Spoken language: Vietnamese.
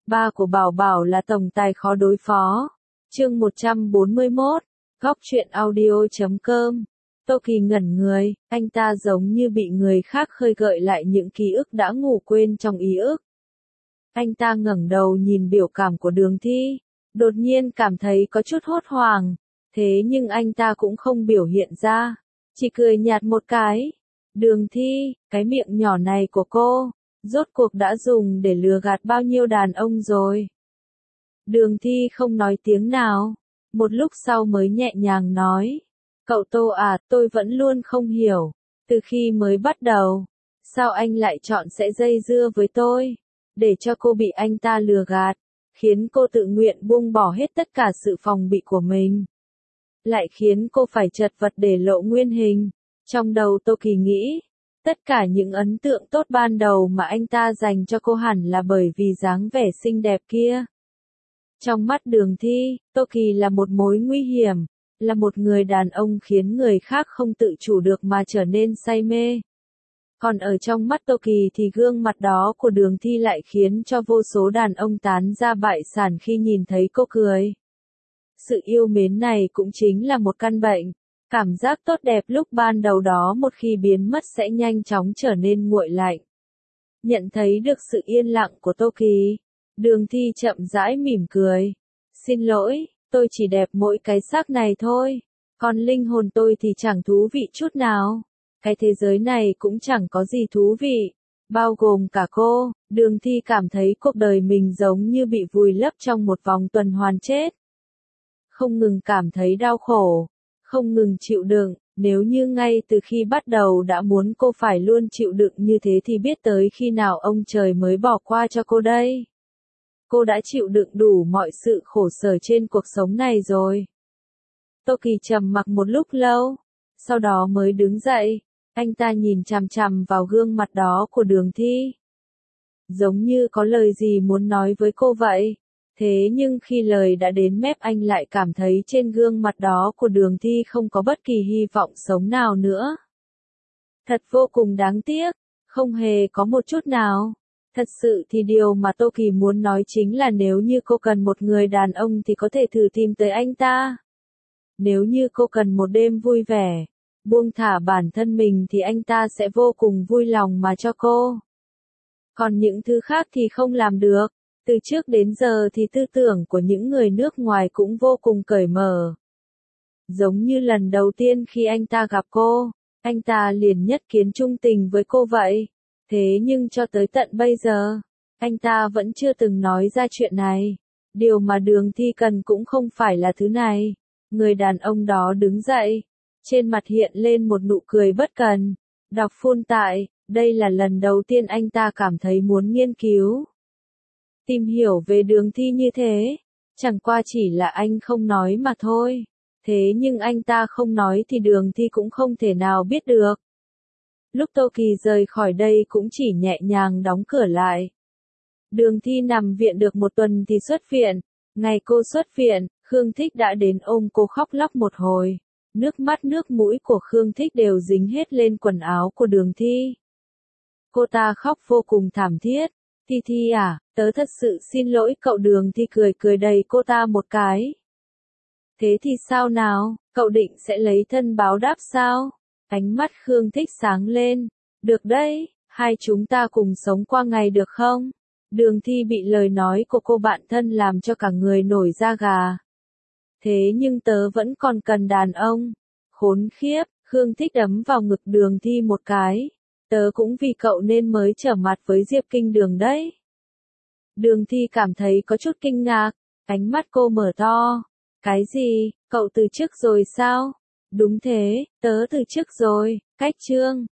Ba của Bảo Bảo là tổng tài khó đối phó. Chương 141, Góc truyện audio.com. Tô Kỳ ngẩn người, anh ta giống như bị người khác khơi gợi lại những ký ức đã ngủ quên trong ý ức. Anh ta ngẩng đầu nhìn biểu cảm của Đường Thi, đột nhiên cảm thấy có chút hốt hoảng, thế nhưng anh ta cũng không biểu hiện ra, chỉ cười nhạt một cái. Đường Thi, cái miệng nhỏ này của cô, rốt cuộc đã dùng để lừa gạt bao nhiêu đàn ông rồi? Đường Thi không nói tiếng nào, một lúc sau mới nhẹ nhàng nói, cậu Tô à, tôi vẫn luôn không hiểu, từ khi mới bắt đầu, sao anh lại chọn sẽ dây dưa với tôi, để cho cô bị anh ta lừa gạt, khiến cô tự nguyện buông bỏ hết tất cả sự phòng bị của mình, lại khiến cô phải chật vật để lộ nguyên hình. Trong đầu Tô Kỳ nghĩ, tất cả những ấn tượng tốt ban đầu mà anh ta dành cho cô hẳn là bởi vì dáng vẻ xinh đẹp kia. Trong mắt Đường Thi, Tô Kỳ là một mối nguy hiểm, là một người đàn ông khiến người khác không tự chủ được mà trở nên say mê. Còn ở trong mắt Tô Kỳ thì gương mặt đó của Đường Thi lại khiến cho vô số đàn ông tán ra bại sản khi nhìn thấy cô cười. Sự yêu mến này cũng chính là một căn bệnh. Cảm giác tốt đẹp lúc ban đầu đó một khi biến mất sẽ nhanh chóng trở nên nguội lạnh. Nhận thấy được sự yên lặng của Tô Kỳ, Đường Thi chậm rãi mỉm cười. Xin lỗi, tôi chỉ đẹp mỗi cái xác này thôi, còn linh hồn tôi thì chẳng thú vị chút nào. Cái thế giới này cũng chẳng có gì thú vị, bao gồm cả cô. Đường Thi cảm thấy cuộc đời mình giống như bị vùi lấp trong một vòng tuần hoàn chết. Không ngừng cảm thấy đau khổ, không ngừng chịu đựng, nếu như ngay từ khi bắt đầu đã muốn cô phải luôn chịu đựng như thế thì biết tới khi nào ông trời mới bỏ qua cho cô đây. Cô đã chịu đựng đủ mọi sự khổ sở trên cuộc sống này rồi. Tô Kỳ trầm mặc một lúc lâu, sau đó mới đứng dậy, anh ta nhìn chằm chằm vào gương mặt đó của Đường Thi. Giống như có lời gì muốn nói với cô vậy. Thế nhưng khi lời đã đến mép anh lại cảm thấy trên gương mặt đó của Đường Thi không có bất kỳ hy vọng sống nào nữa. Thật vô cùng đáng tiếc, không hề có một chút nào. Thật sự thì điều mà Tô Kỳ muốn nói chính là nếu như cô cần một người đàn ông thì có thể thử tìm tới anh ta. Nếu như cô cần một đêm vui vẻ, buông thả bản thân mình thì anh ta sẽ vô cùng vui lòng mà cho cô. Còn những thứ khác thì không làm được. Từ trước đến giờ thì tư tưởng của những người nước ngoài cũng vô cùng cởi mở. Giống như lần đầu tiên khi anh ta gặp cô, anh ta liền nhất kiến trung tình với cô vậy. Thế nhưng cho tới tận bây giờ, anh ta vẫn chưa từng nói ra chuyện này. Điều mà Đường Thi cần cũng không phải là thứ này. Người đàn ông đó đứng dậy, trên mặt hiện lên một nụ cười bất cần. Đọc phun tại, đây là lần đầu tiên anh ta cảm thấy muốn nghiên cứu, tìm hiểu về Đường Thi như thế. Chẳng qua chỉ là anh không nói mà thôi. Thế nhưng anh ta không nói thì Đường Thi cũng không thể nào biết được. Lúc Tô Kỳ rời khỏi đây cũng chỉ nhẹ nhàng đóng cửa lại. Đường Thi nằm viện được một tuần thì xuất viện. Ngày cô xuất viện, Khương Thích đã đến ôm cô khóc lóc một hồi. Nước mắt nước mũi của Khương Thích đều dính hết lên quần áo của Đường Thi. Cô ta khóc vô cùng thảm thiết. Thi Thi à, tớ thật sự xin lỗi cậu. Đường Thi cười cười đầy cô ta một cái. Thế thì sao nào, cậu định sẽ lấy thân báo đáp sao? Ánh mắt Khương Thích sáng lên. Được đấy, hai chúng ta cùng sống qua ngày được không? Đường Thi bị lời nói của cô bạn thân làm cho cả người nổi da gà. Thế nhưng tớ vẫn còn cần đàn ông. Khốn khiếp, Khương Thích đấm vào ngực Đường Thi một cái. Tớ cũng vì cậu nên mới trở mặt với Diệp Kinh Đường đấy. Đường Thi cảm thấy có chút kinh ngạc, ánh mắt cô mở to. Cái gì, cậu từ chức rồi sao? Đúng thế, tớ từ chức rồi, cách chương.